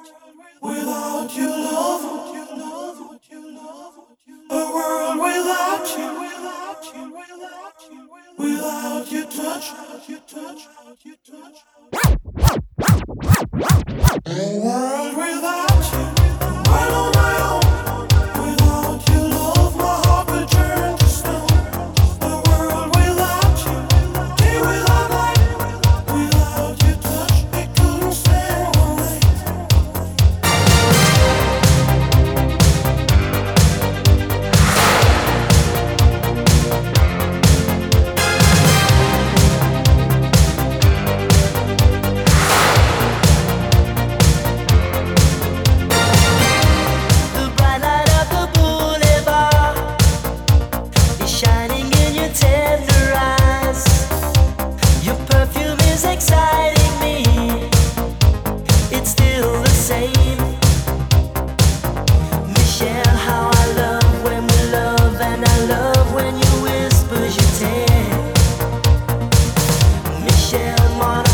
without your love, a world without you, without your touch, a world without you, right on my own. Without your love, my heart would turn to stone. A world without you, day without light, without your touch, it couldn't stand one night. The bright light of the boulevard is shining in your tender eyes. Your perfume is exciting me. It's still the same. Michelle, how I love when we love, and I love when you whisper your tale. Michelle, mon